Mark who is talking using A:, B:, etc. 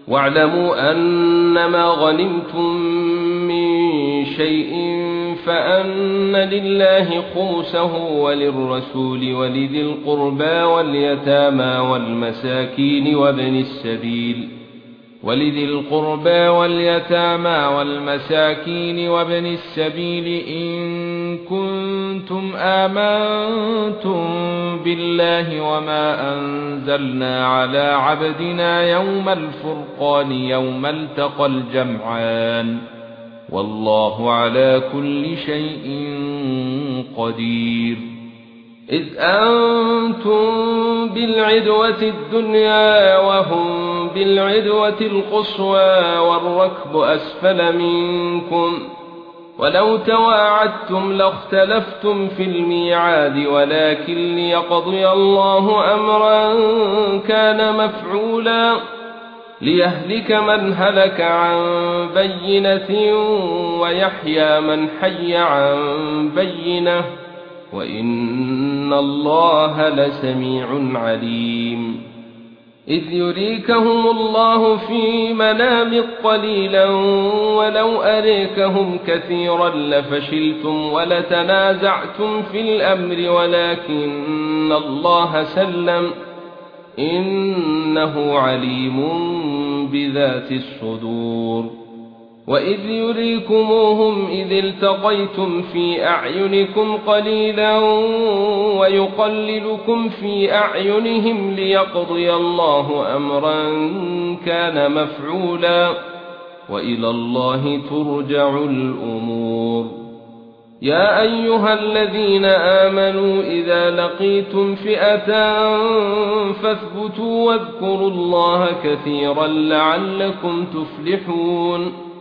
A: واعلموا أنما غنمتم من شيء فأن لله خمسه وللرسول ولذي القربى واليتامى والمساكين وابن السبيل إن كنتم آمنتم بالله وما أنزلنا على عبدنا يوم الفرقان يوم التقى الجمعان والله على كل شيء قدير. إذ أنتم بالعدوة الدنيا وهم بالعدوة القصوى والركب أسفل منكم ولو تواعدتم لاختلفتم في الميعاد ولكن ليقضي الله أمرا كان مفعولا ليهلك من هلك عن بينة ويحيى من حي عن بينة وإن الله لسميع عليم. إذ يريكهم الله في منامك قليلا ولو أريكهم كثيرا لفشلتم ولتنازعتم في الأمر ولكن الله سلم إنه عليم بذات الصدور. وإذ يريكموهم إذ التقيتم في أعينكم قليلا ويقللكم في أعينهم ليقضي الله أمرا كان مفعولا وإلى الله ترجع الأمور. يا أيها الذين آمنوا إذا لقيتم فئة فاثبتوا واذكروا الله كثيرا لعلكم تفلحون.